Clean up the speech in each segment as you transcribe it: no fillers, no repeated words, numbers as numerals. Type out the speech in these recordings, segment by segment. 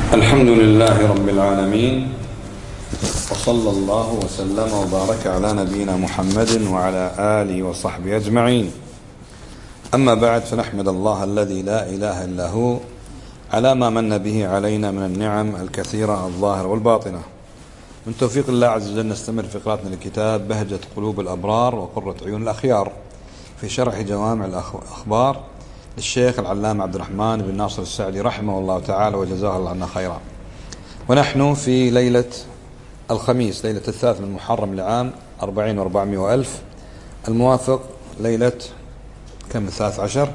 الحمد لله رب العالمين، وصلى الله وسلم وبارك على نبينا محمد وعلى آله وصحبه أجمعين. أما بعد، فنحمد الله الذي لا إله إلا هو على ما من به علينا من النعم الكثيرة الظاهرة والباطنة. من توفيق الله عز وجل نستمر في قراءتنا لكتاب بهجة قلوب الأبرار وقرة عيون الأخيار في شرح جوامع الأخبار للشيخ العلامة عبد الرحمن بن ناصر السعدي رحمه الله تعالى وجزاه الله عنا خيرا. ونحن في ليلة الخميس، ليلة 3 من محرم لعام 40 و400 وألف، الموافق ليلة كم؟ 13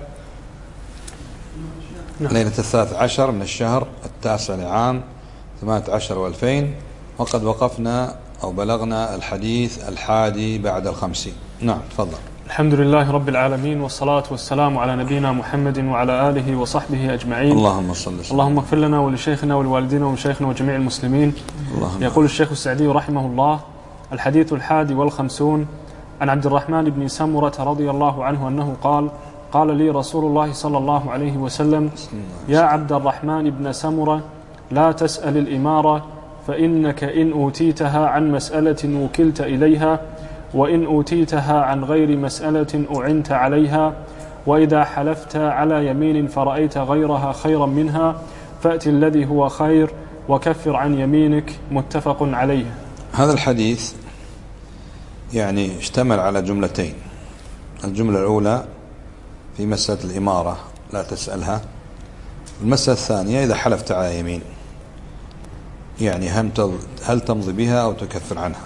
ليلة 13 من الشهر 9 لعام 18 و2000، وقد وقفنا أو بلغنا الحديث 51. نعم، تفضل. الحمد لله رب العالمين، والصلاة والسلام على نبينا محمد وعلى آله وصحبه أجمعين. اللهم صل وسلم. اللهم اغفر لنا ولشيخنا ولوالدينا ومشايخنا وجميع المسلمين. يقول الشيخ السعدي رحمه الله: الحديث 51 عن عبد الرحمن بن سمرة رضي الله عنه أنه قال: قال لي رسول الله صلى الله عليه وسلم: يا عبد الرحمن بن سمرة، لا تسأل الإمارة، فإنك إن أوتيتها عن مسألة وكلت إليها، وإن أوتيتها عن غير مسألة أعنت عليها، وإذا حلفت على يمين فرأيت غيرها خيرا منها فأت الذي هو خير وكفر عن يمينك. متفق عليه. هذا الحديث يعني اشتمل على جملتين. الجملة الأولى في مسألة الإمارة لا تسألها، المسألة الثانية إذا حلفت على يمين، يعني هل تمضي بها أو تكفر عنها.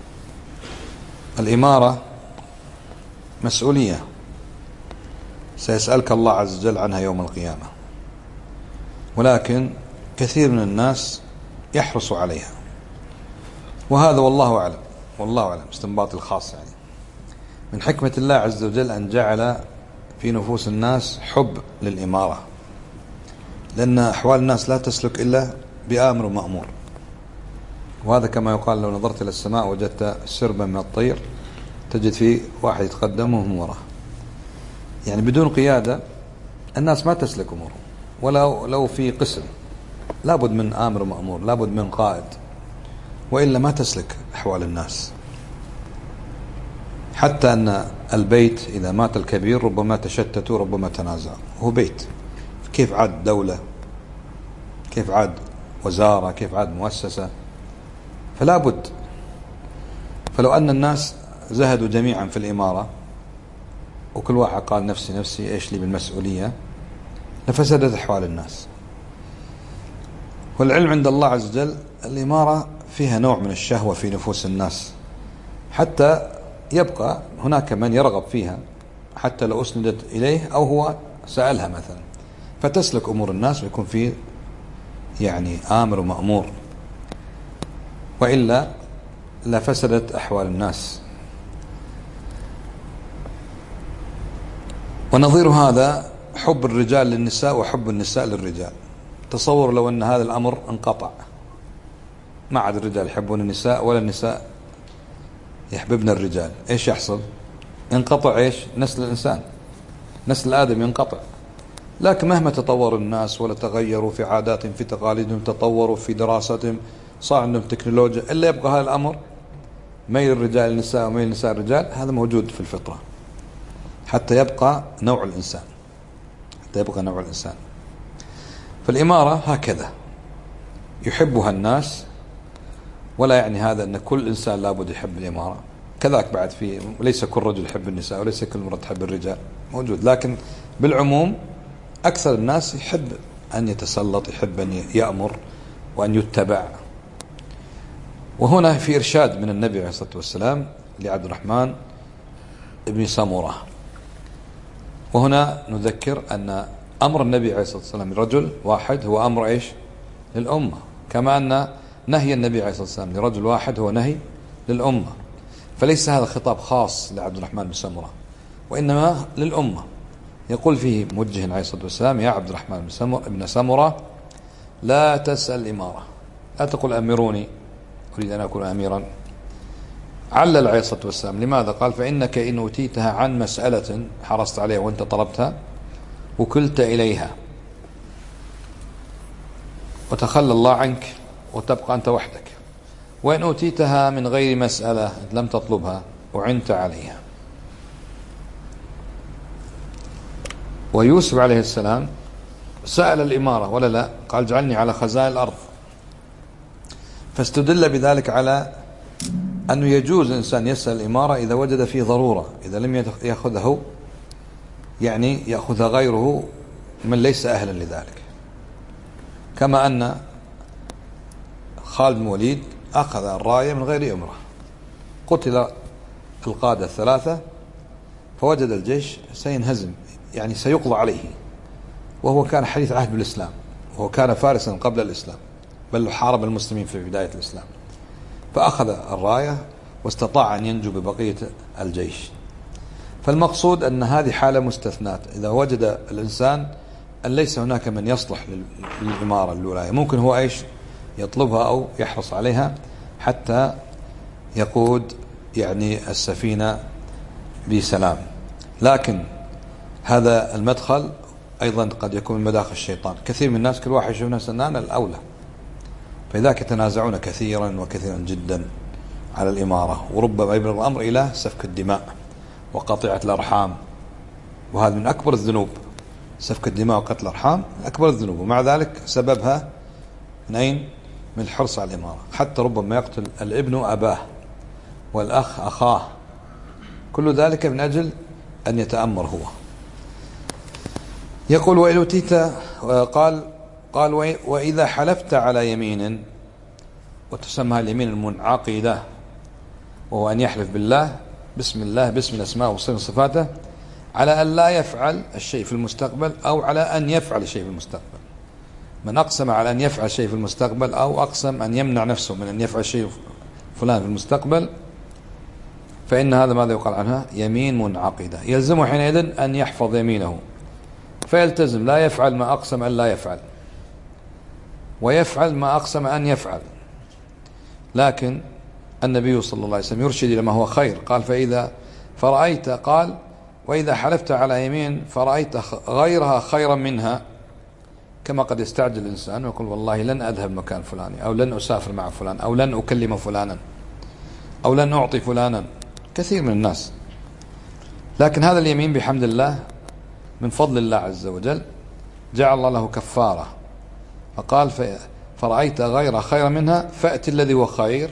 الإمارة مسؤولية سيسألك الله عز وجل عنها يوم القيامة، ولكن كثير من الناس يحرص عليها، وهذا والله أعلم استنباط الخاص، يعني من حكمة الله عز وجل أن جعل في نفوس الناس حب للإمارة، لأن أحوال الناس لا تسلك إلا بآمر ومأمور. وهذا كما يقال: لو نظرت إلى السماء وجدت سربا من الطير تجد فيه واحد يتقدم وهم وراه. يعني بدون قيادة الناس ما تسلك أمورهم، ولو في قسم لابد من آمر ومأمور، لابد من قائد، وإلا ما تسلك أحوال الناس. حتى أن البيت إذا مات الكبير ربما تشتتوا ربما تنازعوا، هو بيت. كيف عاد دولة، كيف عاد وزارة، كيف عاد مؤسسة؟ فلا بد. فلو أن الناس زهدوا جميعا في الإمارة وكل واحد قال نفسي نفسي، إيش لي بالمسؤولية، لفسدت أحوال الناس. والعلم عند الله عز وجل الإمارة فيها نوع من الشهوة في نفوس الناس، حتى يبقى هناك من يرغب فيها حتى لو أسندت إليه أو هو سألها مثلا، فتسلك أمور الناس ويكون فيه يعني آمر ومأمور، وإلا لفسدت أحوال الناس. ونظير هذا حب الرجال للنساء وحب النساء للرجال. تصور لو أن هذا الأمر انقطع، ما عاد الرجال يحبون النساء ولا النساء يحببن الرجال، إيش يحصل؟ انقطع إيش؟ نسل الإنسان، نسل آدم ينقطع. لكن مهما تطور الناس ولا تغيروا في عاداتهم في تقاليدهم، تطوروا في دراستهم، صار عندهم تكنولوجيا، إلا يبقى هذا الأمر ميل الرجال للنساء وميل النساء للرجال، هذا موجود في الفطرة حتى يبقى نوع الإنسان، فالإمارة هكذا يحبها الناس، ولا يعني هذا أن كل إنسان لابد يحب الإمارة. كذلك بعد في ليس كل رجل يحب النساء وليس كل مرة تحب الرجال، موجود. لكن بالعموم أكثر الناس يحب أن يتسلط، يحب أن يأمر وأن يتبع. وهنا في إرشاد من النبي عليه الصلاة والسلام لعبد الرحمن ابن سمرة. وهنا نذكر أن أمر النبي عليه الصلاة والسلام لرجل واحد هو أمر إيش؟ للأمة، كما أن نهي النبي عليه الصلاة والسلام لرجل واحد هو نهي للأمة. فليس هذا خطاب خاص لعبد الرحمن بن سمرة، وإنما للأمة. يقول فيه موجه عليه الصلاة والسلام: يا عبد الرحمن بن سمرة، لا تسأل الإمارة، لا تقل أمروني، أريد أن أكون أميرا. علل عليه الصلاة والسلام لماذا؟ قال: فإنك إن أوتيتها عن مسألة حرصت عليها وأنت طلبتها وكلت إليها، وتخلى الله عنك وتبقى أنت وحدك. وإن أوتيتها من غير مسألة لم تطلبها أعنت عليها. ويوسف عليه السلام سأل الإمارة ولا لا؟ قال اجعلني على خزائن الأرض، فاستدل بذلك على أنه يجوز الإنسان يسأل الإمارة إذا وجد فيه ضرورة، إذا لم يأخذه يعني يأخذها غيره من ليس أهلا لذلك. كما أن خالد بن الوليد أخذ الراية من غير أمره، قتل القادة الثلاثة فوجد الجيش سينهزم، يعني سيقضى عليه، وهو كان حديث عهد بالإسلام، وهو كان فارسا قبل الإسلام، بل حارب المسلمين في بداية الإسلام، فأخذ الراية واستطاع أن ينجو ببقية الجيش. فالمقصود أن هذه حالة مستثنات، إذا وجد الإنسان أن ليس هناك من يصلح للإمارة الولاية، ممكن هو إيش يطلبها أو يحرص عليها حتى يقود يعني السفينة بسلام. لكن هذا المدخل أيضا قد يكون من مداخل الشيطان. كثير من الناس كل واحد يشوف نفسه أنا الأولى، فلذلك يتنازعون كثيرا وكثيرا جدا على الإمارة، وربما يبلغ الأمر إلى سفك الدماء وقطيعة الأرحام، وهذا من أكبر الذنوب. سفك الدماء وقتل الأرحام أكبر الذنوب، ومع ذلك سببها من أين؟ من الحرص على الإمارة. حتى ربما يقتل الابن أباه والأخ أخاه، كل ذلك من أجل أن يتأمر هو. يقول وإن أوتيت، قال وإذا حلفت على يمين، وتسمى اليمين المنعقدة، وهو أن يحلف بالله بسم الله باسم الأسماء وصفاته على أن لا يفعل الشيء في المستقبل أو على أن يفعل الشيء في المستقبل. من أقسم على أن يفعل شيء في المستقبل أو أقسم أن يمنع نفسه من أن يفعل شيء فلان في المستقبل، فإن هذا ماذا يقال عنها؟ يمين منعقدة. يلزمه حينئذ أن يحفظ يمينه، فيلتزم لا يفعل ما أقسم أن لا يفعل، ويفعل ما أقسم أن يفعل. لكن النبي صلى الله عليه وسلم يرشد إلى ما هو خير، قال فإذا فرأيت، قال وإذا حلفت على يمين فرأيت غيرها خيرا منها، كما قد يستعجل الإنسان ويقول والله لن أذهب مكان فلاني، أو لن أسافر مع فلان، أو لن أكلم فلانا، أو لن أعطي فلانا، كثير من الناس. لكن هذا اليمين بحمد الله من فضل الله عز وجل جعل الله له كفارة، فقال فرأيت غيرها خيرا منها فأتي الذي هو خير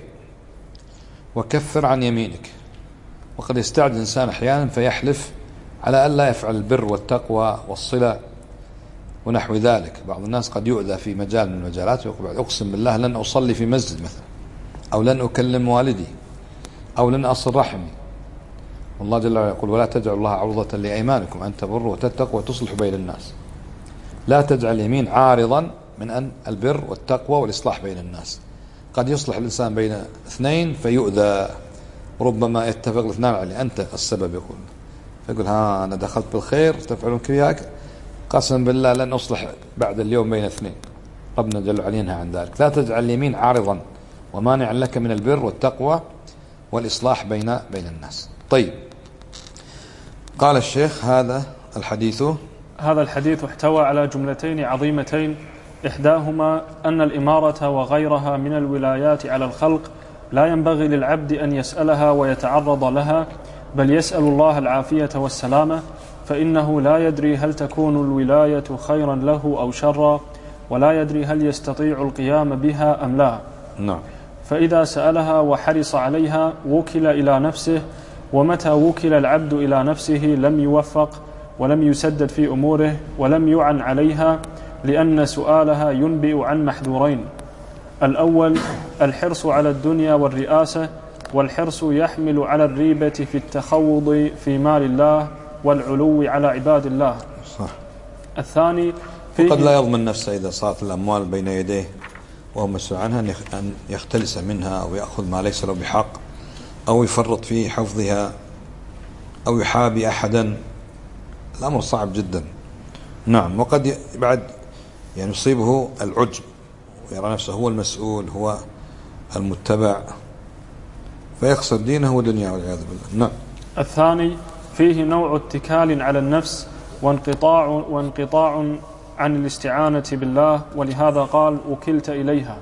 وكفر عن يمينك. وقد يستعجل الإنسان أحيانا فيحلف على أن لا يفعل البر والتقوى والصلة ونحو ذلك. بعض الناس قد يؤذى في مجال من المجالات ويقول أقسم بالله لن أصلي في مسجد مثلا، أو لن أكلم والدي، أو لن أصل رحمي. والله جل وعلا يقول ولا تجعلوا الله عرضة لأيمانكم أن تبروا وتتقوا وتصلحوا بين الناس. لا تجعل اليمين عارضا من أن البر والتقوى والإصلاح بين الناس. قد يصلح الإنسان بين اثنين فيؤذى، ربما يتفق الاثنان عليه أنت السبب، يقول فيقول ها أنا دخلت بالخير تفعلون كذاك، قسم بالله لن أصلح بعد اليوم بين اثنين. ربنا جل وعلا ينهى عن ذلك. لا تجعل اليمين عارضا ومانع لك من البر والتقوى والإصلاح بين الناس. طيب، قال الشيخ هذا الحديث احتوى على جملتين عظيمتين، إحداهما أن الإمارة وغيرها من الولايات على الخلق لا ينبغي للعبد أن يسألها ويتعرض لها، بل يسأل الله العافية والسلامة، فإنه لا يدري هل تكون الولاية خيرا له أو شرا، ولا يدري هل يستطيع القيام بها أم لا. نعم. فإذا سألها وحرص عليها وكل إلى نفسه، ومتى وكل العبد إلى نفسه لم يوفق ولم يسدد في أموره ولم يعن عليها، لأن سؤالها ينبئ عن محذورين: الأول الحرص على الدنيا والرئاسة، والحرص يحمل على الريبة في التخوض في مال الله والعلو على عباد الله. صح. الثاني وقد لا يضمن نفسه إذا صارت الأموال بين يديه وهو مسؤول عنها أن يختلس منها أو يأخذ ما ليس له بحق، أو يفرط في حفظها، أو يحابي أحدا. الأمر صعب جدا. نعم. وقد بعد يعني يصيبه العجب ويرى نفسه هو المسؤول، هو المتبع، فيخسر دينه ودنياه والعياذ بالله. نعم. الثاني فيه نوع اتكال على النفس وانقطاع عن الاستعانة بالله، ولهذا قال وكلت إليها.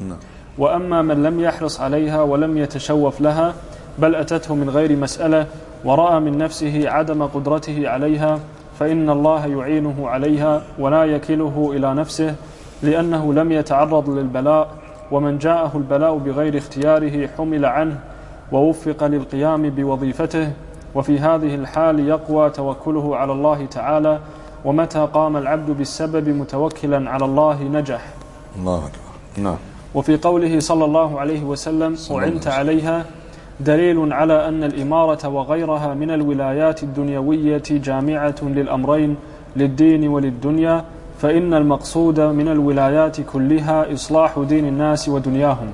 وأما من لم يحرص عليها ولم يتشوف لها بل أتته من غير مسألة ورأى من نفسه عدم قدرته عليها، فإن الله يعينه عليها ولا يكله إلى نفسه، لأنه لم يتعرض للبلاء، ومن جاءه البلاء بغير اختياره حمل عنه ووفق للقيام بوظيفته، وفي هذه الحال يقوى توكله على الله تعالى، ومتى قام العبد بالسبب متوكلا على الله نجح. الله أكبر. نعم. وفي قوله صلى الله عليه وسلم أعنت عليها دليل على أن الإمارة وغيرها من الولايات الدنيوية جامعة للأمرين للدين وللدنيا، فإن المقصود من الولايات كلها إصلاح دين الناس ودنياهم،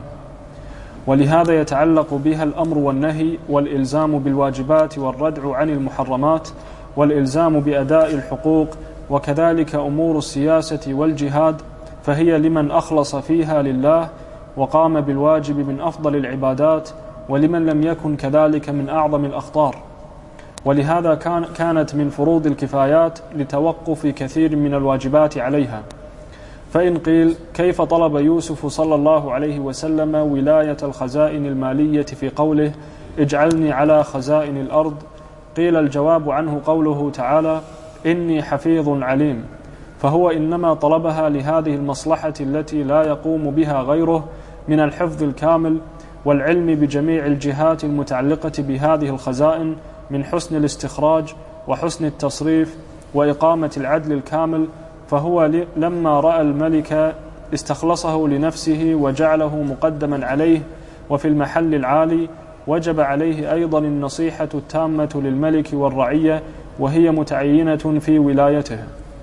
ولهذا يتعلق بها الأمر والنهي والإلزام بالواجبات والردع عن المحرمات والإلزام بأداء الحقوق، وكذلك أمور السياسة والجهاد، فهي لمن أخلص فيها لله وقام بالواجب من أفضل العبادات، ولمن لم يكن كذلك من أعظم الأخطار. ولهذا كانت من فروض الكفايات لتوقف كثير من الواجبات عليها. فإن قيل كيف طلب يوسف صلى الله عليه وسلم ولاية الخزائن المالية في قوله اجعلني على خزائن الأرض؟ قيل الجواب عنه قوله تعالى إني حفيظ عليم، فهو إنما طلبها لهذه المصلحة التي لا يقوم بها غيره من الحفظ الكامل والعلم بجميع الجهات المتعلقة بهذه الخزائن من حسن الاستخراج وحسن التصريف وإقامة العدل الكامل. فهو لما رأى الملك استخلصه لنفسه وجعله مقدما عليه وفي المحل العالي، وجب عليه أيضا النصيحة التامة للملك والرعية، وهي متعينة في ولايته.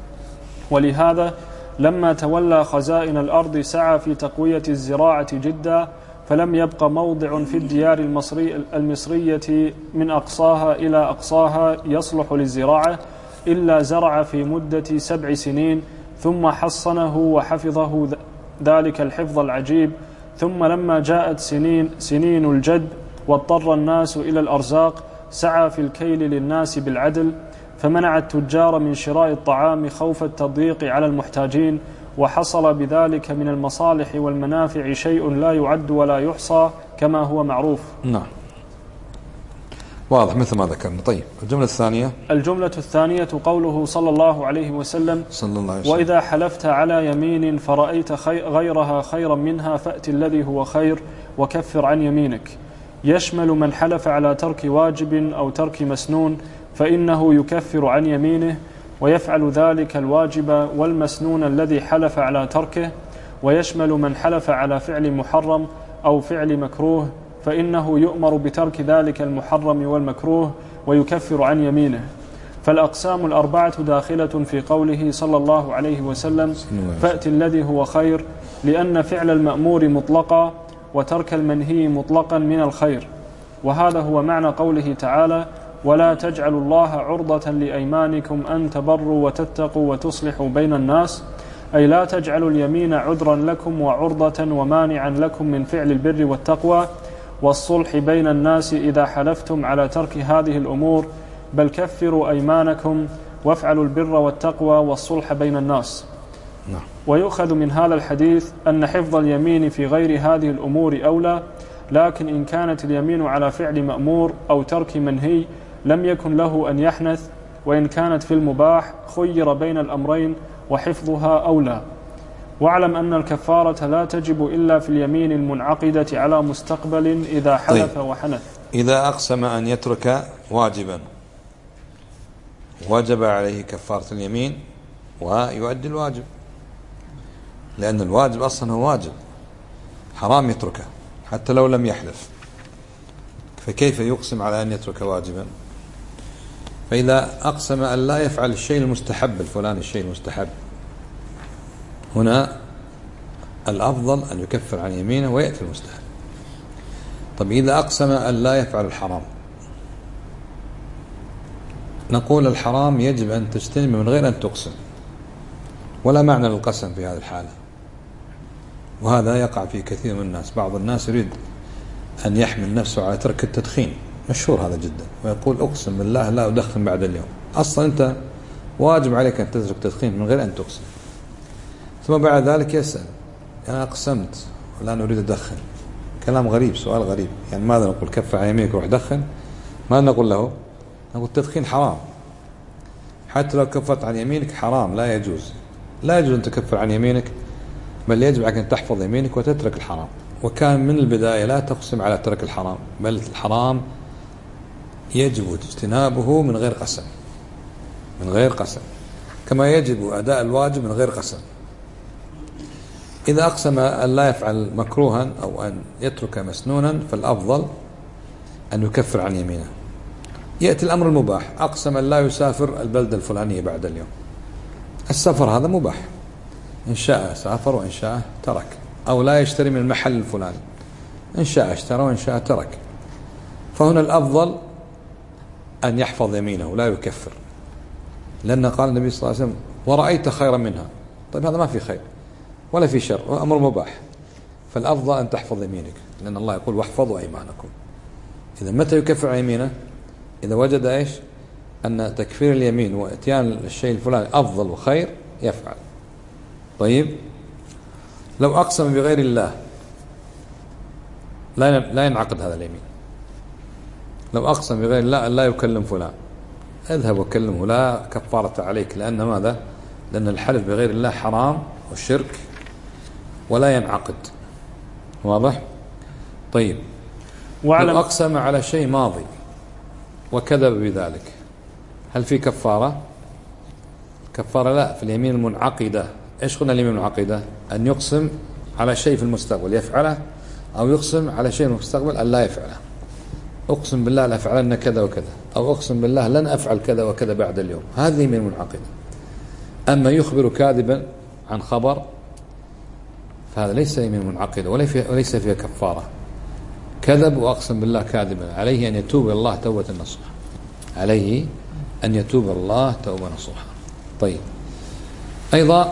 ولهذا لما تولى خزائن الأرض سعى في تقوية الزراعة جدا، فلم يبق موضع في الديار المصرية من أقصاها إلى أقصاها يصلح للزراعة إلا زرع في مدة 7 سنين، ثم حصنه وحفظه ذلك الحفظ العجيب. ثم لما جاءت سنين الجد واضطر الناس إلى الأرزاق، سعى في الكيل للناس بالعدل، فمنع التجار من شراء الطعام خوف التضييق على المحتاجين، وحصل بذلك من المصالح والمنافع شيء لا يعد ولا يحصى كما هو معروف. نعم، واضح مثل ما ذكرنا. طيب، الجملة الثانية قوله صلى الله عليه وسلم وإذا حلفت على يمين فرأيت غيرها خيرا منها فأت الذي هو خير وكفر عن يمينك، يشمل من حلف على ترك واجب أو ترك مسنون فإنه يكفر عن يمينه ويفعل ذلك الواجب والمسنون الذي حلف على تركه، ويشمل من حلف على فعل محرم أو فعل مكروه فإنه يؤمر بترك ذلك المحرم والمكروه ويكفر عن يمينه. فالأقسام الأربعة داخلة في قوله صلى الله عليه وسلم فأت الذي هو خير، لأن فعل المأمور مطلقا وترك المنهي مطلقا من الخير، وهذا هو معنى قوله تعالى ولا تجعلوا الله عرضة لأيمانكم أن تبروا وتتقوا وتصلحوا بين الناس، أي لا تجعلوا اليمين عذرا لكم وعرضة ومانعا لكم من فعل البر والتقوى والصلح بين الناس إذا حلفتم على ترك هذه الأمور، بل كفروا أيمانكم وافعلوا البر والتقوى والصلح بين الناس. ويؤخذ من هذا الحديث أن حفظ اليمين في غير هذه الأمور أولى، لكن إن كانت اليمين على فعل مأمور أو ترك منهي لم يكن له أن يحنث، وإن كانت في المباح خير بين الأمرين وحفظها أولى. واعلم أن الكفارة لا تجب إلا في اليمين المنعقدة على مستقبل إذا حلف وحنث. إذا أقسم أن يترك واجبا وجب عليه كفارة اليمين ويؤدي الواجب، لأن الواجب أصلا هو واجب، حرام يتركه حتى لو لم يحلف، فكيف يقسم على أن يترك واجبا؟ فإذا أقسم أن لا يفعل الشيء المستحب الفلاني الشيء المستحب، هنا الأفضل أن يكفر عن يمينه ويأتي المستحب. طب إذا أقسم أن لا يفعل الحرام، نقول الحرام يجب أن تجتنب من غير أن تقسم، ولا معنى للقسم في هذه الحالة. وهذا يقع في كثير من الناس. بعض الناس يريد أن يحمل نفسه على ترك التدخين، مشهور هذا جدا، ويقول أقسم بالله لا أدخن بعد اليوم. أصلا أنت واجب عليك أن تترك التدخين من غير أن تقسم، ثم بعد ذلك يسأل أنا أقسمت والآن أريد أدخن. كلام غريب، سؤال غريب. يعني ماذا نقول؟ كف عن يمينك وروح دخن؟ ماذا نقول له؟ نقول التدخين حرام، حتى لو كفرت عن يمينك حرام، لا يجوز. لا يجوز أن تكفر عن يمينك، بل يجب عليك أن تحفظ يمينك وتترك الحرام. وكان من البداية لا تقسم على ترك الحرام، بل الحرام يجب اجتنابه من غير قسم، من غير قسم، كما يجب أداء الواجب من غير قسم. إذا أقسم أن لا يفعل مكروها أو أن يترك مسنونا فالأفضل أن يكفر عن يمينه. يأتي الأمر المباح، أقسم أن لا يسافر البلدة الفلانية بعد اليوم. السفر هذا مباح، إن شاء سافر وإن شاء ترك. أو لا يشتري من المحل الفلاني، إن شاء اشترى وإن شاء ترك. فهنا الأفضل أن يحفظ يمينه لا يكفر، لأن قال النبي صلى الله عليه وسلم ورأيت خيرا منها. طيب هذا ما في خير ولا في شر، هو أمر مباح، فالأفضل أن تحفظ يمينك، لأن الله يقول واحفظوا أيمانكم. إذا متى يكفر عن يمينه؟ إذا وجد إيش؟ أن تكفير اليمين وإتيان الشيء الفلاني أفضل وخير يفعل. طيب لو أقسم بغير الله لا ينعقد هذا اليمين. لو أقسم بغير الله أن لا يكلم فلان، اذهب وكلمه، لا كفارة عليك. لأن ماذا؟ لأن الحلف بغير الله حرام والشرك ولا ينعقد. واضح؟ طيب لو أقسم على شيء ماضي وكذب بذلك هل في كفارة؟ كفارة لا، في اليمين المنعقدة. إيش قلنا اليمين المنعقدة؟ أن يقسم على شيء في المستقبل يفعله، أو يقسم على شيء في المستقبل أن لا يفعله. أقسم بالله لأفعلن كذا وكذا، أو أقسم بالله لن أفعل كذا وكذا بعد اليوم، هذه يمين منعقدة. أما يخبر كاذبا عن خبر فهذا ليس يمين منعقدة وليس فيها كفارة. كذب وأقسم بالله كاذبا، عليه أن يتوب إلى الله توبة نصوحا، عليه أن يتوب الله توبة نصوحا. طيب أيضا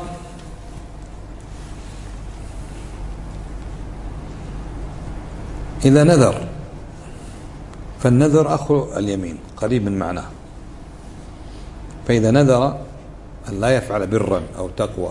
إذا نذر، فالنذر أخو اليمين قريب من معناه. فإذا نذر أن لا يفعل برا أو تقوى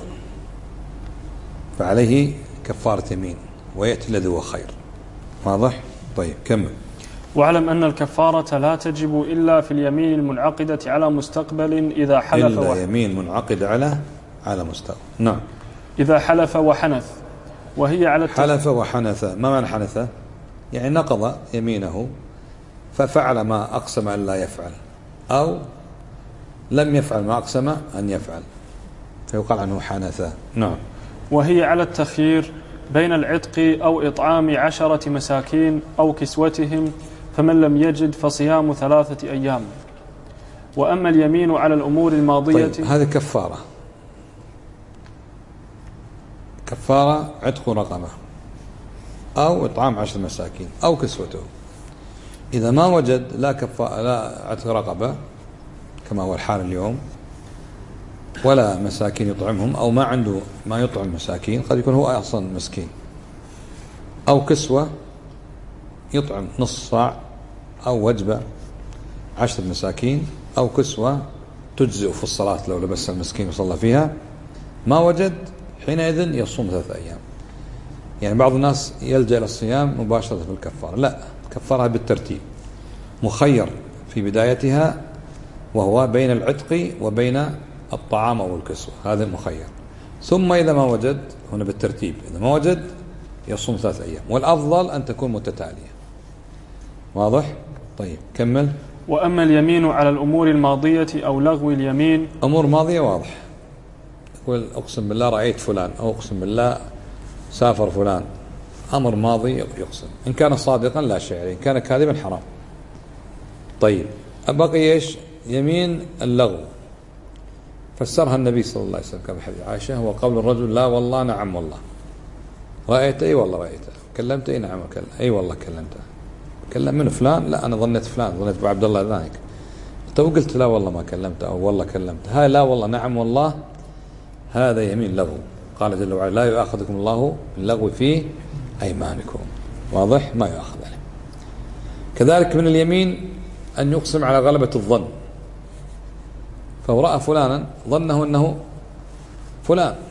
فعليه كفارة يمين ويأتي الذي هو خير. واضح؟ طيب كمل. واعلم أن الكفارة لا تجب إلا في اليمين المنعقدة على مستقبل إذا حلف إلا يمين منعقد على مستقبل. نعم. إذا حلف وحنث، وهي على حلف وحنث. ما معنى حنث؟ يعني نقض يمينه ففعل ما أقسم أن لا يفعل، أو لم يفعل ما أقسم أن يفعل، فيقال عنه حنث. نعم. وهي على التخيير بين العتق أو إطعام 10 مساكين أو كسوتهم، فمن لم يجد فصيام 3 أيام. وأما اليمين على الأمور الماضية. طيب هذه كفارة، كفارة عتق رقبة أو إطعام 10 مساكين أو كسوته. إذا ما وجد لا عتق رقبة كما هو الحال اليوم، ولا مساكين يطعمهم، أو ما عنده ما يطعم مساكين، قد يكون هو أصلا مسكين، أو كسوة يطعم نص صاع أو وجبة 10 مساكين، أو كسوة تجزئ في الصلاة لو لبس المسكين وصلى فيها. ما وجد حينئذ يصوم 3 أيام. يعني بعض الناس يلجأ إلى الصيام مباشرة في الكفارة، لا، كفارها بالترتيب، مخير في بدايتها، وهو بين العتق وبين الطعام أو الكسوة، هذا مخير. ثم إذا ما وجد، هنا بالترتيب، إذا ما وجد يصوم 3 أيام، والأفضل أن تكون متتالية. واضح؟ طيب كمل. وأما اليمين على الأمور الماضية أو لغو اليمين. أمور ماضية واضح، يقول أقسم بالله رأيت فلان، أو أقسم بالله سافر فلان، أمر ماضي يقسم، إن كان صادقا لا شيء عليه، إن كان كاذبا حرام. طيب بقي إيش؟ يمين اللغو، فسرها النبي صلى الله عليه وسلم كما حديث عائشة، هو قول الرجل لا والله نعم والله، رأيت أي والله رأيته، كلمت أي نعم أي والله كلمته، كلم من فلان لا أنا ظنيت فلان، ظنيت أبو عبد الله ذلك، تو قلت لا والله ما كلمته أو والله كلمته، هاي لا والله نعم والله، هذا يمين لغو. قال جل وعلا لا يؤاخذكم الله باللغو في أيمانكم. واضح؟ ما يؤاخذ عليه. كذلك من اليمين أن يقسم على غلبة الظن، فهو رأى فلانا ظنه أنه فلان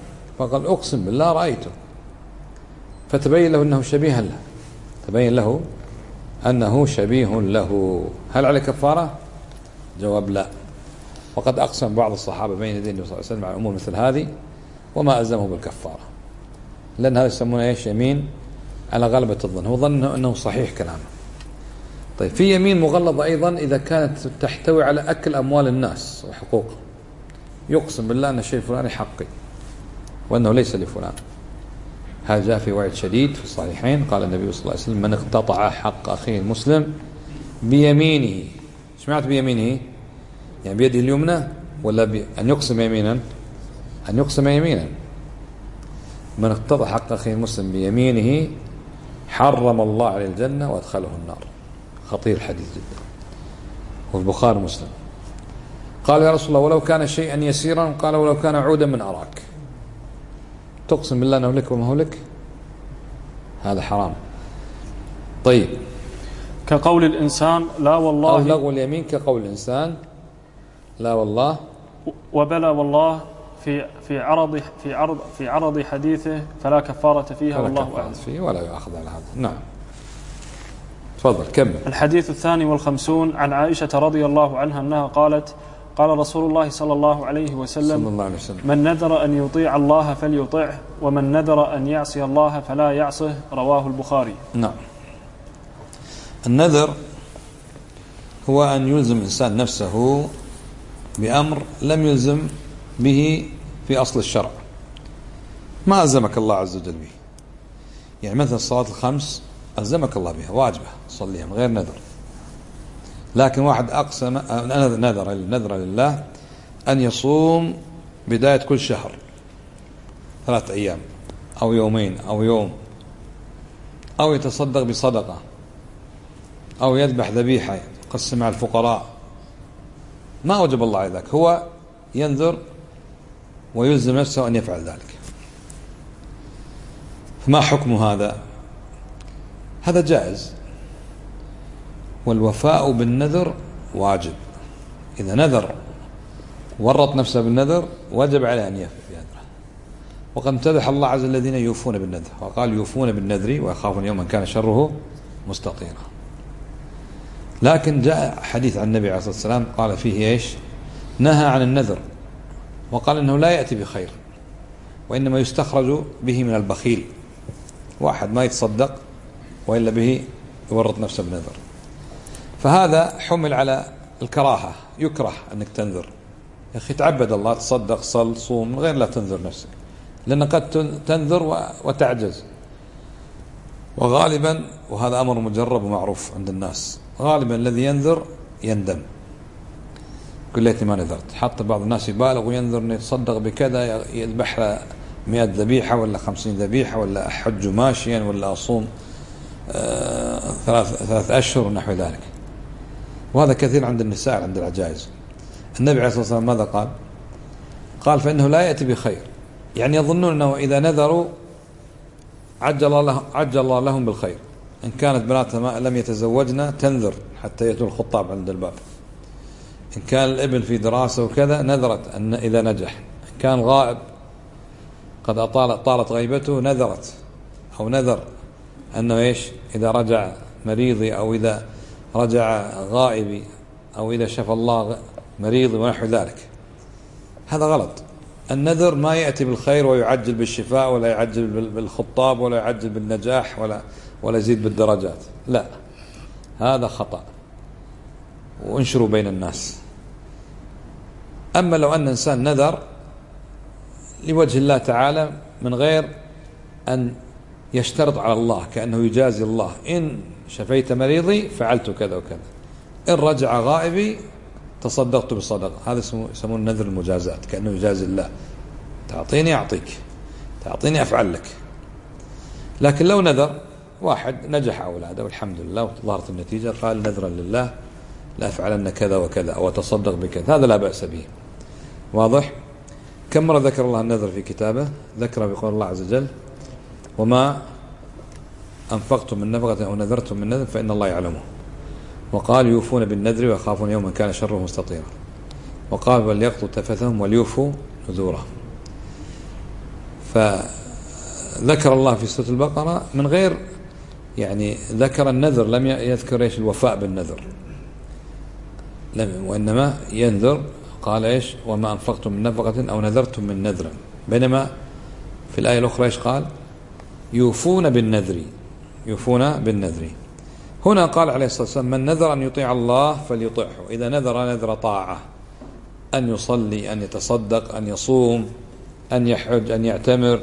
فقال أقسم بالله رأيته، فتبين له أنه شبيه له، تبين له أنه شبيه له. هل عليه كفارة؟ جواب لا. وقد أقسم بعض الصحابة بين يدي النبي صلى الله عليه وسلم على أمور مثل هذه وما ألزمه بالكفارة، لأن هذا يسمونه إيش؟ يمين على غلبة الظن، هو ظن أنه صحيح كلامه. طيب في يمين مغلظة أيضا إذا كانت تحتوي على أكل أموال الناس وحقوقهم، يقسم بالله أن الشيء الفلاني حقي وأنه ليس لفلان. هذا جاء في وعد شديد في الصحيحين، قال النبي صلى الله عليه وسلم: من اقتطع حق أخيه المسلم بيمينه. ايش معنى بيمينه؟ يعني بيده اليمنى ولا أن يقسم يمينا؟ أن يقسم يمينا. من اقتطع حق أخيه المسلم بيمينه حرم الله عليه الجنة وأدخله النار. خطير الحديث جدا، والبخاري ومسلم. قال: يا رسول الله ولو كان شيئا يسيرا؟ قال: ولو كان عودا من أراك. تقسم بالله أنه لك وما هو لك، هذا حرام. طيب، كقول الإنسان لا والله، أو لغو اليمين كقول الإنسان لا والله وبلا والله في عرض حديثه فلا كفارة فيها والله أعلم. فيه ولا يؤاخذ على هذا. نعم، تفضل كمل. الحديث 52 عن عائشة رضي الله عنها أنها قالت: قال رسول الله صلى الله عليه وسلم: من نذر أن يطيع الله فليطعه، ومن نذر أن يعصي الله فلا يعصه. رواه البخاري. نعم. النذر هو أن يلزم الإنسان نفسه بأمر لم يلزم به في أصل الشرع، ما ألزمك الله عز وجل به. يعني مثل الصلاة الخمس ألزمك الله بها، واجبة صليها من غير نذر. لكن واحد أقسم نذر لله أن يصوم بداية كل شهر 3 أيام أو يومين أو يوم، أو يتصدق بصدقة، أو يذبح ذبيحة يقسم على الفقراء، ما وجب الله على ذلك، هو ينذر ويلزم نفسه أن يفعل ذلك. فما حكم هذا؟ هذا جائز، والوفاء بالنذر واجب. إذا نذر ورط نفسه بالنذر وجب عليه أن يفي بنذره. وقد امتدح الله عز وجل الذين يوفون بالنذر، وقال: يوفون بالنذر ويخافون يوما كان شره مستطيرا. لكن جاء حديث عن النبي عليه الصلاة والسلام قال فيه إيش؟ نهى عن النذر، وقال إنه لا يأتي بخير، وإنما يستخرج به من البخيل. واحد ما يتصدق وإلا به يورط نفسه بنذر، فهذا حمل على الكراهة، يكره أنك تنذر. يا أخي تعبد الله، تصدق، صل، صوم، من غير لا تنذر نفسك، لأن قد تنذر وتعجز. وغالبا، وهذا أمر مجرب ومعروف عند الناس، غالبا الذي ينذر يندم، يقول ليتني ما نذرت. حتى بعض الناس يبالغ وينذر أن يتصدق بكذا، يذبح 100 ذبيحة ولا 50 ذبيحة، ولا أحج ماشيا، ولا أصوم 3 أشهر ونحو ذلك. وهذا كثير عند النساء، عند العجائز. النبي عليه الصلاة والسلام ماذا قال؟ قال: فإنه لا يأتي بخير. يعني يظنون أنه إذا نذروا عجل الله لهم بالخير. إن كانت بناتها لم يتزوجن تنذر حتى يأتوا الخطاب عند الباب. إن كان الابن في دراسة وكذا نذرت أن إذا نجح. إن كان غائب قد طالت غيبته نذرت، أو نذر أنه إيش؟ إذا رجع مريضي، أو إذا رجع غائبي، أو إذا شفى الله مريضي ونحو ذلك. هذا غلط. النذر ما يأتي بالخير ويعجل بالشفاء، ولا يعجل بالخطاب، ولا يعجل بالنجاح، ولا يزيد بالدرجات. لا، هذا خطأ، وانشروا بين الناس. أما لو أن إنسان نذر لوجه الله تعالى من غير أن يشترط على الله، كأنه يجازي الله: إن شفيت مريضي فعلت كذا وكذا، إن رجع غائبي تصدقت بصدقة. هذا يسمون نذر المجازات، كأنه يجازي الله: تعطيني أعطيك، تعطيني أفعل لك. لكن لو نذر واحد نجح أولاده والحمد لله وظهرت النتيجة، قال: نذرا لله لا أفعلن كذا وكذا، أو أتصدق بكذا، هذا لا بأس به. واضح؟ كم مرة ذكر الله النذر في كتابه؟ ذكر بقول الله عز وجل: وما أنفقتم من نفقة أو نذرتم من نذر فإن الله يعلمه. وقال: يوفون بالنذر ويخافون يوما كان شره مستطيرا. وقال: وليقضوا تفثهم وليوفوا نذورهم. فذكر الله في سورة البقرة من غير يعني ذكر النذر، لم يذكر إيش الوفاء بالنذر، وإنما ينذر قال إيش وما أنفقتم من نفقة أو نذرتم من نذر، بينما في الآية الأخرى إيش قال يوفون بالنذر، يوفون بالنذر. هنا قال عليه الصلاة والسلام من نذر أن يطيع الله فليطعه، إذا نذر نذر طاعة، أن يصلي، أن يتصدق، أن يصوم، أن يحج، أن يعتمر،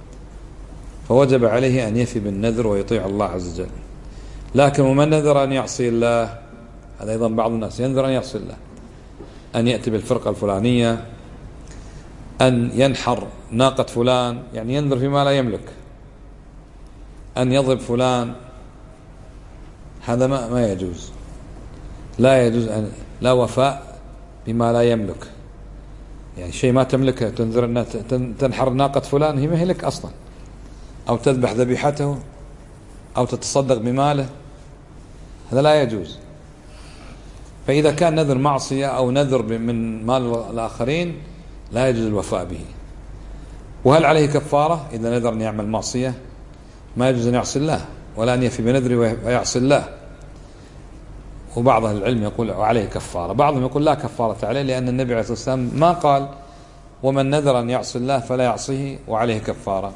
فوجب عليه أن يفي بالنذر ويطيع الله عز وجل. لكن ومن نذر أن يعصي الله، هذا أيضا بعض الناس ينذر أن يعصي الله، أن يأتي بالفرقة الفلانية، أن ينحر ناقة فلان، يعني ينذر فيما لا يملك، أن يضرب فلان، هذا ما يجوز، لا يجوز، أن لا وفاء بما لا يملك، يعني شيء ما تملكه تنذر أن تنحر ناقة فلان هي ما هي لك أصلا، أو تذبح ذبيحته، أو تتصدق بماله، هذا لا يجوز. فإذا كان نذر معصية أو نذر من مال الآخرين لا يجوز الوفاء به. وهل عليه كفارة إذا نذر أن يعمل معصية؟ ما يجوز أن يعصي الله ولا أن يفي بنذره ويعصي الله. وبعض أهل العلم يقول عليه كفارة، بعضهم يقول لا كفارة عليه، لأن النبي عليه الصلاة والسلام ما قال ومن نذر أن يعصي الله فلا يعصيه وعليه كفارة،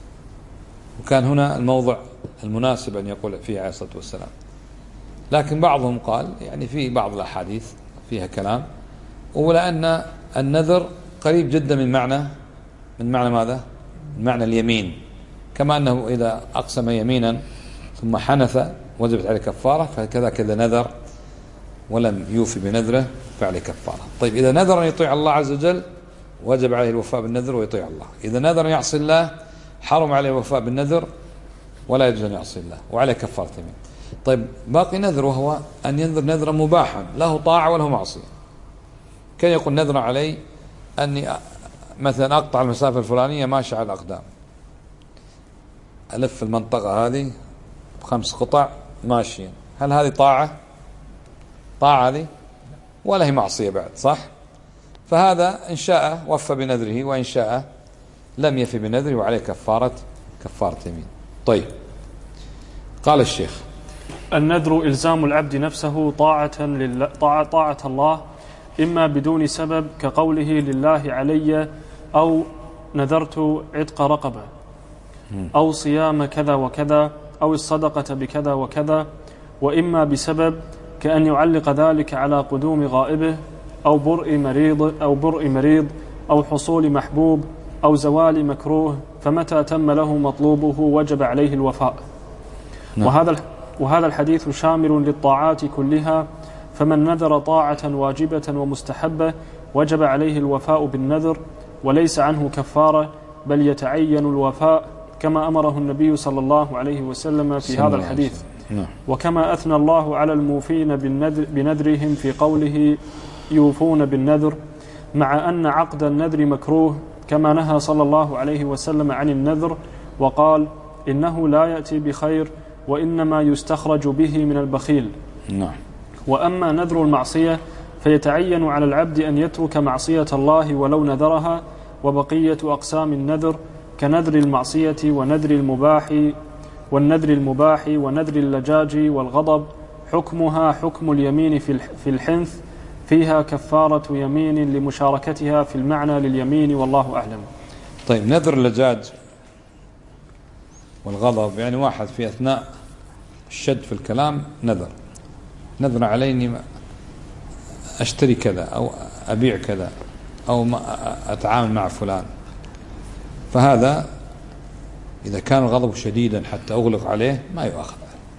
وكان هنا الموضع المناسب أن يقول فيه عليه الصلاة والسلام. لكن بعضهم قال يعني في بعض الأحاديث فيها كلام، ولأن النذر قريب جدا من معنى ماذا؟ من معنى اليمين، كما أنه إذا أقسم يمينا ثم حنث وجبت عليه كفارة، فكذا كذا نذر ولم يوفي بنذره فعليه كفارة. طيب إذا نذر أن يطيع الله عز وجل وجب عليه الوفاء بالنذر ويطيع الله، إذا نذر أن يعصي الله حرم عليه الوفاء بالنذر ولا يجوز أن يعصي الله وعليه كفارة يمين. طيب باقي نذر، وهو أن ينذر نذرا مباحا له طاعة وله معصية. كان يقول نذر علي أني مثلا أقطع المسافة الفلانية ماشي على الأقدام، ألف المنطقة هذه ب5 قطع ماشيين، هل هذه طاعة هذه؟ ولا هي معصية بعد، صح؟ فهذا إن شاء وفى بنذره وإن شاء لم يفي بنذره وعليه كفارة يمين. طيب قال الشيخ النذر إلزام العبد نفسه طاعة الله، إما بدون سبب كقوله لله علي، أو نذرت عتق رقبة، أو صيام كذا وكذا، أو الصدقة بكذا وكذا، وإما بسبب كأن يعلق ذلك على قدوم غائبه، أو برء مريض، أو حصول محبوب، أو زوال مكروه، فمتى تم له مطلوبه وجب عليه الوفاء. وهذا الحديث شامل للطاعات كلها، فمن نذر طاعة واجبة ومستحبة وجب عليه الوفاء بالنذر وليس عنه كفارة، بل يتعين الوفاء كما أمره النبي صلى الله عليه وسلم في هذا الحديث. وكما أثنى الله على الموفين بنذرهم في قوله يوفون بالنذر، مع أن عقد النذر مكروه، كما نهى صلى الله عليه وسلم عن النذر وقال إنه لا يأتي بخير وإنما يستخرج به من البخيل. وأما نذر المعصية فيتعين على العبد أن يترك معصية الله ولو نذرها. وبقية أقسام النذر كنذر المعصية ونذر المباح ونذر اللجاج والغضب حكمها حكم اليمين في الحنث، فيها كفارة يمين لمشاركتها في المعنى لليمين، والله أعلم. طيب نذر اللجاج والغضب، يعني واحد في أثناء الشد في الكلام نذر عليني أشتري كذا أو أبيع كذا أو أتعامل مع فلان، فهذا إذا كان الغضب شديدا حتى أغلق عليه ما يؤاخذ.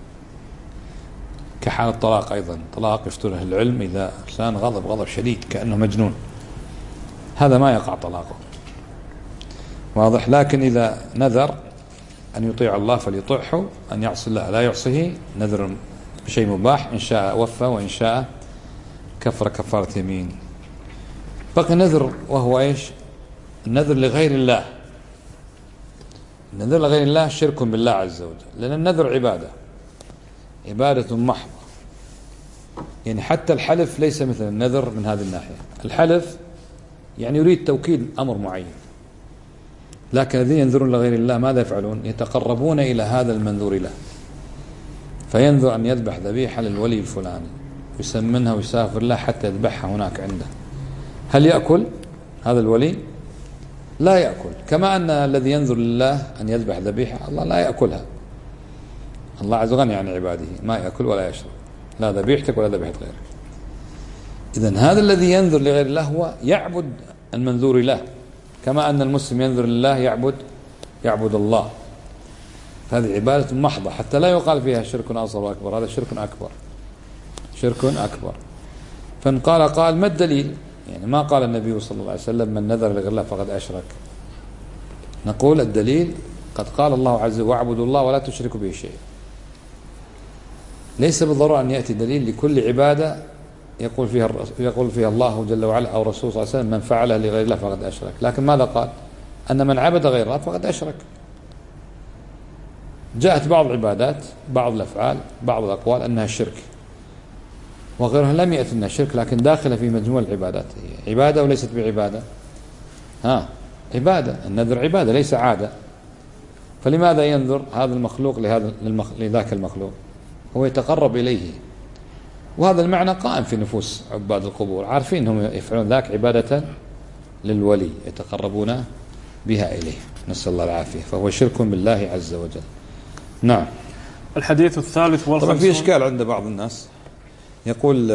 كحال الطلاق أيضا، طلاق يفتره العلم إذا كان غضب شديد كأنه مجنون، هذا ما يقع طلاقه، واضح. لكن إذا نذر أن يطيع الله فليطيعه، أن يعصي الله لا يعصيه، نذر بشيء مباح، إن شاء وفى وإن شاء كفارة يمين. بقي نذر وهو إيش؟ النذر لغير الله. النذر لغير الله شرك بالله عز وجل، لأن النذر عبادة محضة، يعني حتى الحلف ليس مثل النذر من هذه الناحية. الحلف يعني يريد توكيد أمر معين، لكن الذين ينذرون لغير الله ماذا يفعلون؟ يتقربون إلى هذا المنذور له، فينذر أن يذبح ذبيحة للولي الفلاني يسمنها ويسافر له حتى يذبحها هناك عنده. هل يأكل هذا الولي؟ لا يأكل. كما أن الذي ينذر لله أن يذبح ذبيحة الله لا يأكلها. الله عز وجل عن عباده ما يأكل ولا يشرب، لا ذبيحتك ولا ذبيحة غيرك. إذن هذا الذي ينذر لغير الله هو يعبد المنذور له، كما أن المسلم ينذر لله يعبد الله. هذه عبادة محضة حتى لا يقال فيها شرك أصغر وأكبر، هذا شرك أكبر. فإن قال ما الدليل؟ يعني ما قال النبي صلى الله عليه وسلم من نذر لغير الله فقد أشرك. نقول الدليل قد قال الله عز وجل واعبدوا الله ولا تشركوا به شيء. ليس بالضرورة أن يأتي دليل لكل عبادة يقول فيها الله جل وعلا أو رسول صلى الله عليه وسلم من فعلها لغير الله فقد أشرك. لكن ماذا قال؟ أن من عبد غير الله فقد أشرك. جاءت بعض العبادات، بعض الأفعال، بعض الأقوال أنها شرك، وغيرها لم يأتي أنها شرك لكن داخلة في مجموع العبادات. هي عبادة وليست بعبادة؟ عبادة. النذر عبادة ليس عادة. فلماذا ينذر هذا المخلوق لذاك المخلوق؟ هو يتقرب إليه، وهذا المعنى قائم في نفوس عباد القبور، عارفين هم يفعلون ذاك عبادة للولي يتقربون بها إليه، نسأل الله العافية. فهو شرك بالله عز وجل. نعم. الحديث الثالث والخمسون. طبعا في إشكال عند بعض الناس يقول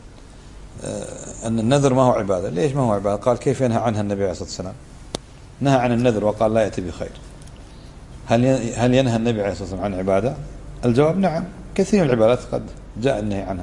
أن النذر ما هو عبادة. ليش ما هو عبادة؟ قال كيف ينهى عنها النبي عليه الصلاة والسلام؟ نهى عن النذر وقال لا يأتي بخير. هل ينهى النبي عليه الصلاة والسلام عن عبادة؟ الجواب نعم، كثير من العبادات قد جاء النهي عنها.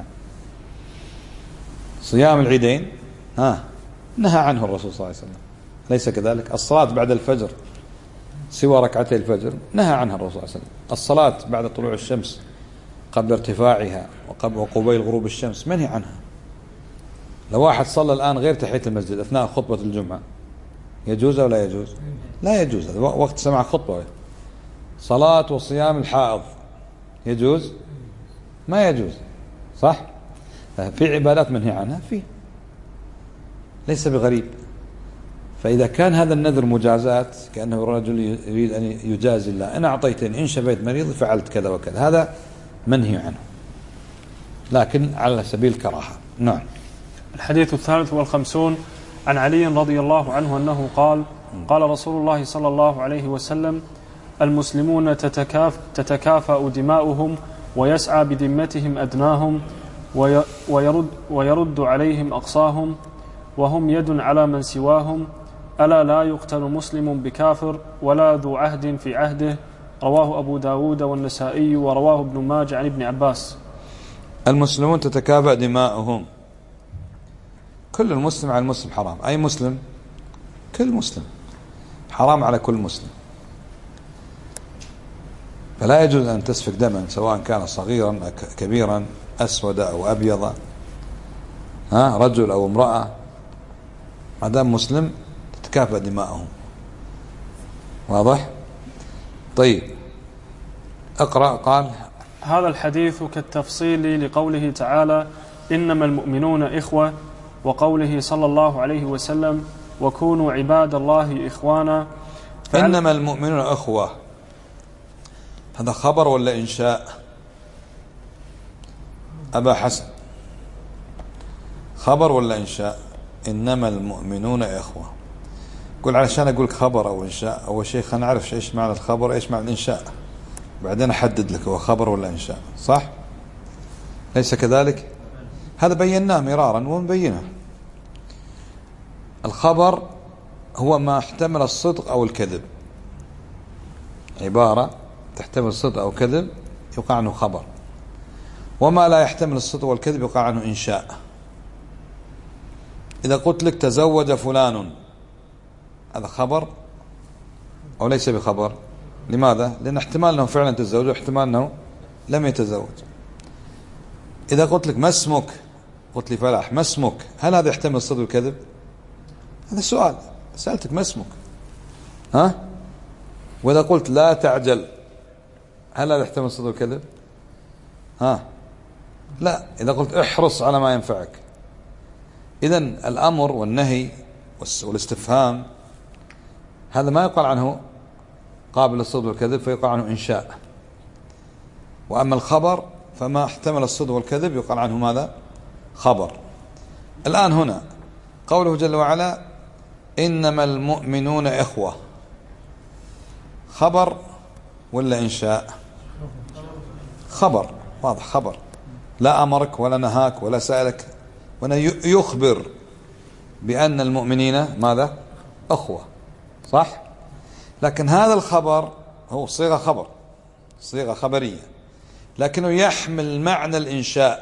صيام العيدين نهى عنه الرسول صلى الله عليه وسلم، ليس كذلك؟ الصلاة بعد الفجر سوى ركعتي الفجر نهى عنها الرسول صلى الله عليه وسلم. الصلاة بعد طلوع الشمس قبل ارتفاعها وقبيل غروب الشمس منهي عنها. لو واحد صلى الآن غير تحية المسجد أثناء خطبة الجمعة يجوز أو لا يجوز؟ لا يجوز، وقت سمع خطبة. صلاة وصيام الحائض يجوز؟ ما يجوز، صح؟ في عبادات منهي عنها فيه، ليس بغريب. فإذا كان هذا النذر مجازات، كأنه رجل يريد أن يجازي الله، إن أعطيتني إن شفيت مريض فعلت كذا وكذا، هذا منهي عنه لكن على سبيل الكراهة. نعم. الحديث الثالث والخمسون عن علي رضي الله عنه أنه قال قال رسول الله صلى الله عليه وسلم المسلمون تتكافأ دماؤهم ويسعى بذمتهم أدناهم ويرد عليهم أقصاهم وهم يد على من سواهم ألا لا يقتل مسلم بكافر ولا ذو عهد في عهده. رواه أبو داود والنسائي ورواه ابن ماجه عن ابن عباس. المسلمون تتكافأ دماؤهم، كل المسلم على المسلم حرام. أي مسلم؟ كل مسلم حرام على كل مسلم. فلا يجوز أن تسفك دما سواء كان صغيرا كبيرا أسود أو أبيض، رجل أو امرأة، ما دام مسلم تتكافأ دماؤهم. واضح؟ طيب اقرأ. قال هذا الحديث كالتفصيل لقوله تعالى إنما المؤمنون إخوة، وقوله صلى الله عليه وسلم وكونوا عباد الله إخوانا. إنما المؤمنون أخوة، هذا خبر ولا إنشاء؟ أبا حسن، خبر ولا إنشاء؟ إنما المؤمنون إخوة. قل علشان أقول خبر أو إنشاء، أول شيء خلينا نعرف إيش معنى الخبر إيش معنى الإنشاء، بعدين أحدد لك هو خبر ولا إنشاء، صح؟ ليس كذلك؟ هذا بيناه مرارا ونبينه. الخبر هو ما احتمل الصدق أو الكذب، عبارة تحتمل الصدق أو كذب يقع عنه خبر، وما لا يحتمل الصدق والكذب يقع عنه إنشاء. إذا قلت لك تزوج فلان، هذا خبر أو ليس بخبر؟ لماذا؟ لأن احتمال أنه فعلا تزوج واحتمال أنه لم يتزوج. إذا قلت لك ما اسمك، قلت لي فلاح، ما اسمك، هل هذا يحتمل الصدق والكذب؟ هذا سؤال، سألتك ما اسمك، وإذا قلت لا تعجل، هل هذا يحتمل الصدق والكذب؟ لا. إذا قلت احرص على ما ينفعك. إذن الأمر والنهي والاستفهام هذا ما يقال عنه قابل للصدق والكذب فيقال عنه إنشاء. وأما الخبر فما احتمل الصدق والكذب يقال عنه ماذا؟ خبر. الآن هنا قوله جل وعلا إنما المؤمنون إخوة، خبر ولا إنشاء؟ خبر، واضح، خبر. لا أمرك ولا نهاك ولا سألك، وأنا يخبر بأن المؤمنين ماذا؟ أخوة، صح؟ لكن هذا الخبر هو صيغة خبر، صيغة خبرية، لكنه يحمل معنى الإنشاء.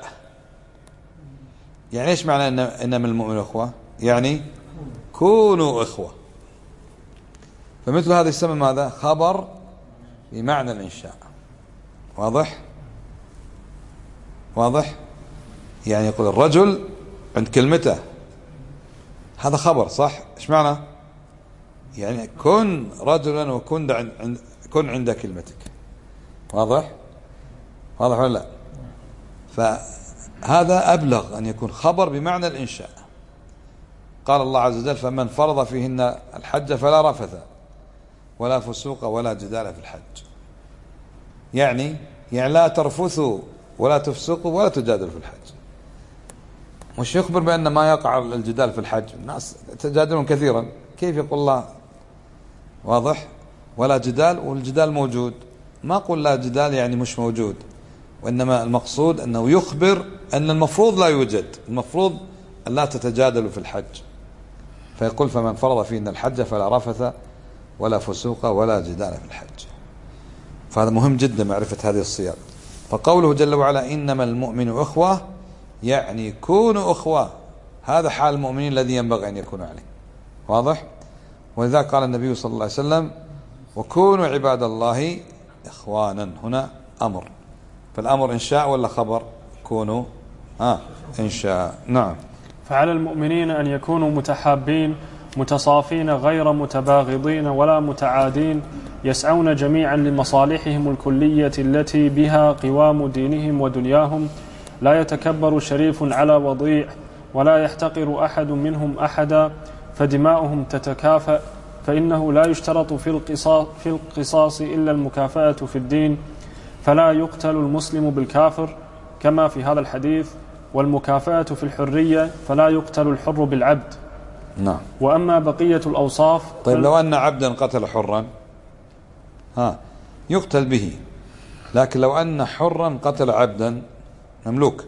يعني إيش معنى إنما المؤمنون أخوة؟ يعني كونوا إخوة. فمثل هذا يسمى ماذا؟ خبر بمعنى الإنشاء. واضح؟ واضح؟ يعني يقول الرجل عند كلمته هذا خبر، صح؟ إيش معنى؟ يعني كن رجلا وكن كن عند كلمتك. واضح؟ واضح ولا لا؟ فهذا أبلغ أن يكون خبر بمعنى الإنشاء. قال الله عز وجل فمن فرض فيهن الحج فلا رفث ولا فسوق ولا جدال في الحج. يعني لا ترفثوا ولا تفسقوا ولا تجادلوا في الحج. مش يخبر بأن ما يقع الجدال في الحج، الناس تجادلون كثيرا، كيف يقول الله واضح ولا جدال والجدال موجود؟ ما قل لا جدال يعني مش موجود، وإنما المقصود أنه يخبر أن المفروض لا يوجد، المفروض أن لا تتجادلوا في الحج. فيقول فمن فرض فيهن الحج فلا رفث ولا فسوق ولا جدال في الحج. فهذا مهم جدا معرفة هذه الصيغ. فقوله جل وعلا إنما المؤمن أخوة يعني كونوا أخوة، هذا حال المؤمنين الذي ينبغي أن يكونوا عليه. واضح؟ ولذلك قال النبي صلى الله عليه وسلم وكونوا عباد الله إخوانا. هنا أمر، فالأمر إنشاء ولا خبر؟ كونوا إنشاء. نعم. فعلى المؤمنين أن يكونوا متحابين متصافين غير متباغضين ولا متعادين، يسعون جميعا لمصالحهم الكلية التي بها قوام دينهم ودنياهم، لا يتكبر شريف على وضيع ولا يحتقر أحد منهم أحدا، فدماؤهم تتكافأ، فإنه لا يشترط في القصاص إلا المكافأة في الدين، فلا يقتل المسلم بالكافر كما في هذا الحديث، والمكافأة في الحرية فلا يقتل الحر بالعبد. نعم. وأما بقية الأوصاف طيب لو أن عبدا قتل حرا يقتل به، لكن لو أن حرا قتل عبدا مملوك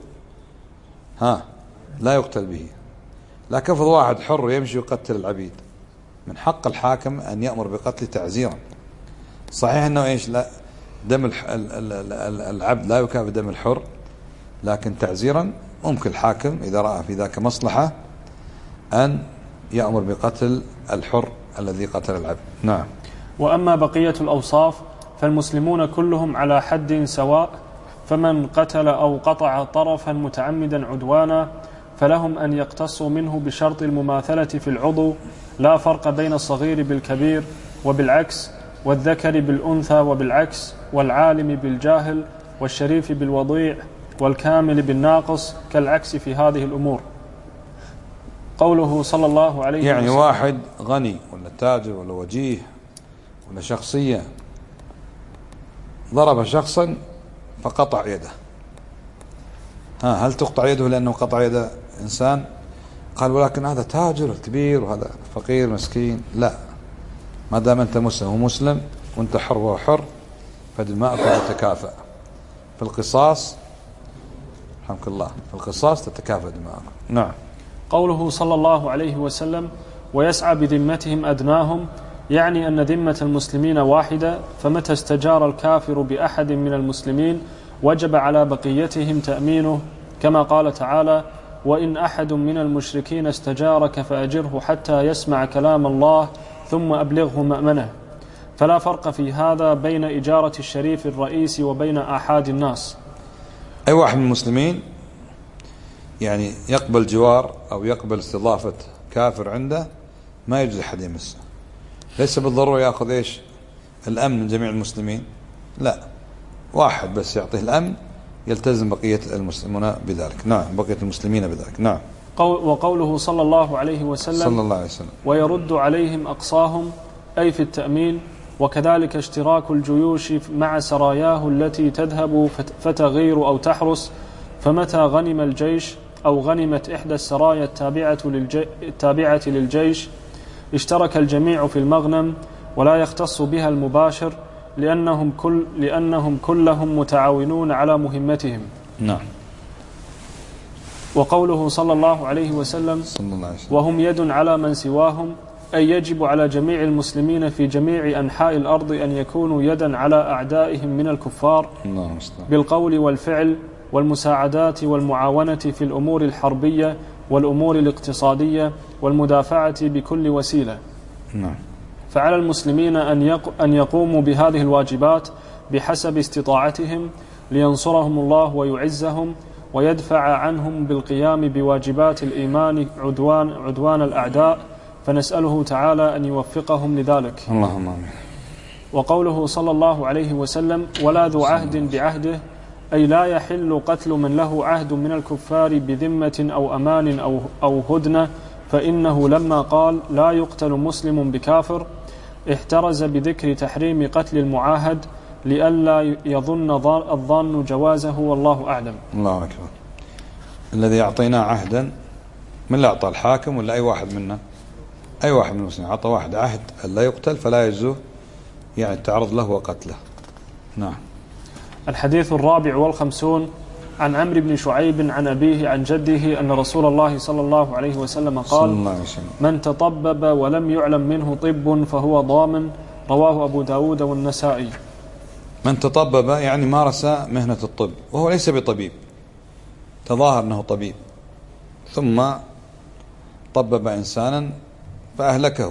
لا يقتل به. لا كفض واحد حر يمشي يقتل العبيد، من حق الحاكم أن يأمر بقتل تعزيرا. صحيح أنه إيش لا دم العبد لا يكافئ دم الحر، لكن تعزيرا ممكن الحاكم إذا رأى في ذاك مصلحة أن يأمر بقتل الحر الذي قتل العبد. نعم. وأما بقية الأوصاف فالمسلمون كلهم على حد سواء، فمن قتل أو قطع طرفا متعمدا عدوانا فلهم أن يقتصوا منه بشرط المماثلة في العضو، لا فرق بين الصغير بالكبير وبالعكس، والذكر بالأنثى وبالعكس، والعالم بالجاهل، والشريف بالوضيع، والكامل بالناقص، كالعكس في هذه الأمور. قوله صلى الله عليه وسلم يعني واحد غني ولا تاجر ولا وجيه ولا شخصية ضرب شخصا فقطع يده، هل تقطع يده لأنه قطع يد إنسان؟ قال ولكن هذا تاجر كبير وهذا فقير مسكين. لا، ما دام أنت مسلم ومسلم وأنت حر وحر فدماءكم تتكافأ. في القصاص رحمك الله، في القصاص تتكافأ دماءكم. نعم. قوله صلى الله عليه وسلم ويسعى بذمتهم أدناهم، يعني أن ذمة المسلمين واحدة، فمتى استجار الكافر بأحد من المسلمين وجب على بقيتهم تأمينه، كما قال تعالى وإن أحد من المشركين استجارك فأجره حتى يسمع كلام الله ثم أبلغه مأمنه. فلا فرق في هذا بين إجارة الشريف الرئيس وبين آحاد الناس. أي واحد من المسلمين يعني يقبل جوار أو يقبل استضافة كافر عنده ما يجوز أحد يمسه، ليس بالضرورة يأخذ إيش الأمن من جميع المسلمين، لا، واحد بس يعطيه الأمن يلتزم بقية المسلمين بذلك. نعم، بقية المسلمين بذلك. نعم. وقوله صلى الله عليه وسلم صلى الله عليه وسلم ويرد عليهم أقصاهم، أي في التأمين، وكذلك اشتراك الجيوش مع سراياه التي تذهب فتغير أو تحرس، فمتى غنم الجيش أو غنمت إحدى السرايا التابعة للجيش اشترك الجميع في المغنم، ولا يختص بها المباشر، لأنهم كلهم متعاونون على مهمتهم. نعم. وقوله صلى الله عليه وسلم وهم يد على من سواهم، أي يجب على جميع المسلمين في جميع أنحاء الأرض أن يكونوا يدا على أعدائهم من الكفار بالقول والفعل والمساعدات والمعاونة في الأمور الحربية والأمور الاقتصادية والمدافعة بكل وسيلة. فعلى المسلمين أن يقوموا بهذه الواجبات بحسب استطاعتهم لينصرهم الله ويعزهم ويدفع عنهم بالقيام بواجبات الإيمان عدوان الأعداء، فنسأله تعالى أن يوفقهم لذلك. اللهم آمين. وقوله صلى الله عليه وسلم ولا ذو عهد بعهده، أي لا يحل قتل من له عهد من الكفار بذمة أو أمان أو هدنة، فإنه لما قال لا يقتل مسلم بكافر احترز بذكر تحريم قتل المعاهد لئلا يظن الظان جوازه، والله أعلم. الله أكبر. الذي أعطيناه عهدا من اللي أعطى الحاكم ولا أي واحد منا؟ أي واحد من المسلمين أعطى واحد عهد ألا يقتل، فلا يجوز يعني التعرض له وقتله. نعم. الحديث 54 عن عمرو بن شعيب عن أبيه عن جده أن رسول الله صلى الله عليه وسلم قال من تطبب ولم يعلم منه طب فهو ضامن، رواه أبو داود والنسائي. من تطبب يعني مارس مهنة الطب وهو ليس بطبيب، تظاهر أنه طبيب ثم طبب إنسانا فأهلكه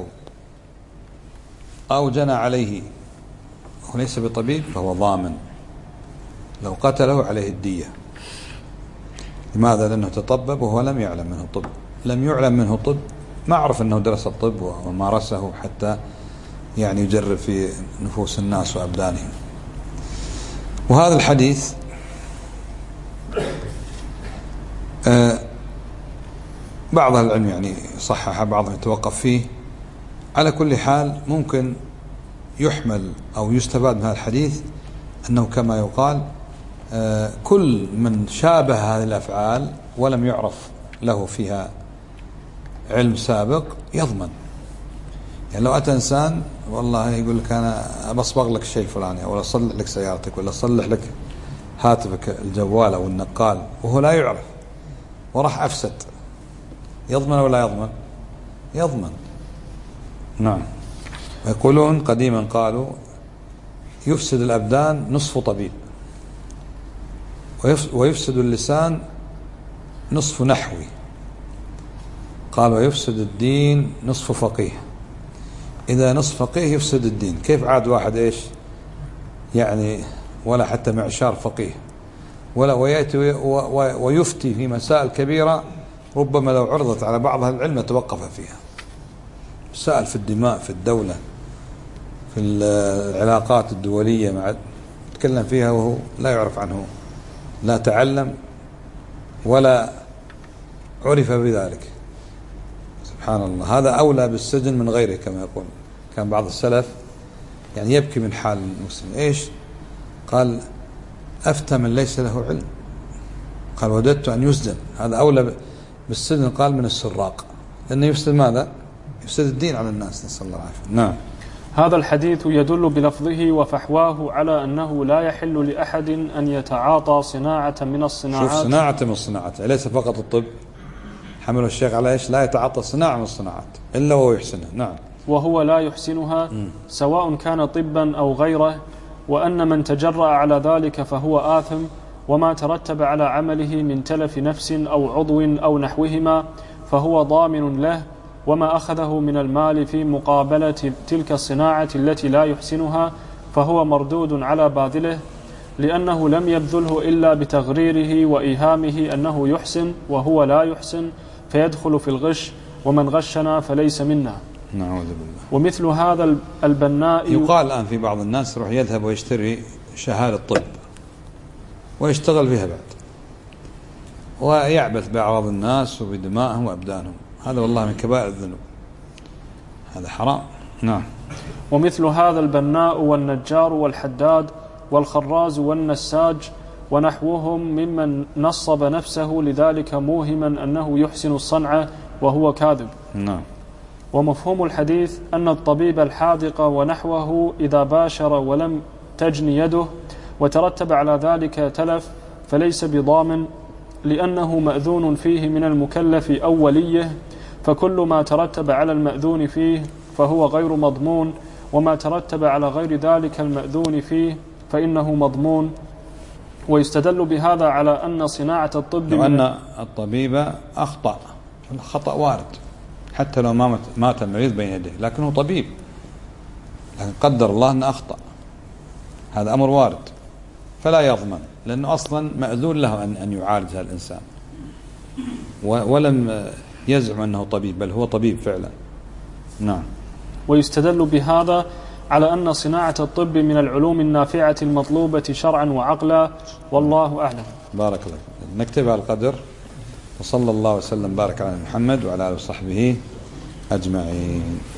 أو جنى عليه وهو ليس بطبيب فهو ضامن، لو قتله عليه الدية. لماذا؟ لأنه تطبب وهو لم يعلم منه طب، لم يعلم منه طب، ما عرف أنه درس الطب ومارسه حتى يعني يجرب في نفوس الناس وأبدانهم. وهذا الحديث بعض العلم يعني صحح، بعضهم يتوقف فيه. على كل حال ممكن يحمل أو يستفاد من هذا الحديث أنه كما يقال كل من شابه هذه الأفعال ولم يعرف له فيها علم سابق يضمن. يعني لو أتى إنسان والله يقول لك أنا بصبغ لك شيء فلاني، ولا أصلح لك سيارتك، ولا أصلح لك هاتفك الجوال أو النقال، وهو لا يعرف وراح أفسد، يضمن ولا يضمن؟ يضمن. نعم. يقولون قديما قالوا يفسد الأبدان نصف طبيب، ويفسد اللسان نصف نحوي، قال ويفسد الدين نصف فقيه. إذا نصف فقيه يفسد الدين، كيف عاد واحد إيش يعني ولا حتى معشار فقيه ولا ويأتي ويفتي في مسائل كبيرة ربما لو عرضت على بعض أهل العلم توقف فيها، مسائل في الدماء في الدولة في العلاقات الدولية مع يتكلم فيها وهو لا يعرف عنه، لا تعلم ولا عرف بذلك. سبحان الله. هذا أولى بالسجن من غيره كما يقول. كان بعض السلف يعني يبكي من حال المسلم. إيش قال؟ أفتى من ليس له علم، قال وددت أن يسجن. هذا أولى بالسجن قال من السراق، لأنه يفسد ماذا؟ يفسد الدين على الناس، نسأل الله العافية. نعم. هذا الحديث يدل بلفظه وفحواه على أنه لا يحل لأحد أن يتعاطى صناعة من الصناعات. شوف، صناعة من الصناعات، ليس فقط الطب. حمل الشيخ على إيش؟ لا يتعاطى صناعة من الصناعات إلا وهو يحسنها. نعم. وهو لا يحسنها سواء كان طبا أو غيره، وأن من تجرأ على ذلك فهو آثم، وما ترتب على عمله من تلف نفس أو عضو أو نحوهما فهو ضامن له، وما أخذه من المال في مقابلة تلك الصناعة التي لا يحسنها فهو مردود على باذله، لأنه لم يبذله إلا بتغريره وإيهامه أنه يحسن وهو لا يحسن، فيدخل في الغش، ومن غشنا فليس منا. نعوذ بالله. ومثل هذا البناء يقال الآن في بعض الناس يروح يذهب ويشتري شهادة طب ويشتغل فيها بعد ويعبث بأعراض الناس وبدمائهم وأبدانهم، هذا والله من كبائر الذنوب، هذا حرام. نعم. ومثل هذا البناء والنجار والحداد والخراز والنساج ونحوهم ممن نصب نفسه لذلك موهما أنه يحسن الصنعة وهو كاذب. نعم. ومفهوم الحديث أن الطبيب الحاذق ونحوه إذا باشر ولم تجن يده وترتب على ذلك تلف فليس بضامن، لأنه مأذون فيه من المكلف أو وليه، فكل ما ترتب على المأذون فيه فهو غير مضمون، وما ترتب على غير ذلك المأذون فيه فإنه مضمون. ويستدل بهذا على أن صناعة الطب لو أن الطبيب أخطأ، الخطأ وارد حتى لو مات المريض بين يديه، لكنه طبيب، لكن قدر الله أن أخطأ، هذا أمر وارد فلا يضمن، لأنه أصلا مأذون له أن يعالج هذا الإنسان، ولم يزعم أنه طبيب، بل هو طبيب فعلا. نعم. ويستدل بهذا على أن صناعة الطب من العلوم النافعة المطلوبة شرعا وعقلا، والله أعلم. بارك الله. نكتب على القدر، وصلى الله وسلم بارك على محمد وعلى آله وصحبه أجمعين.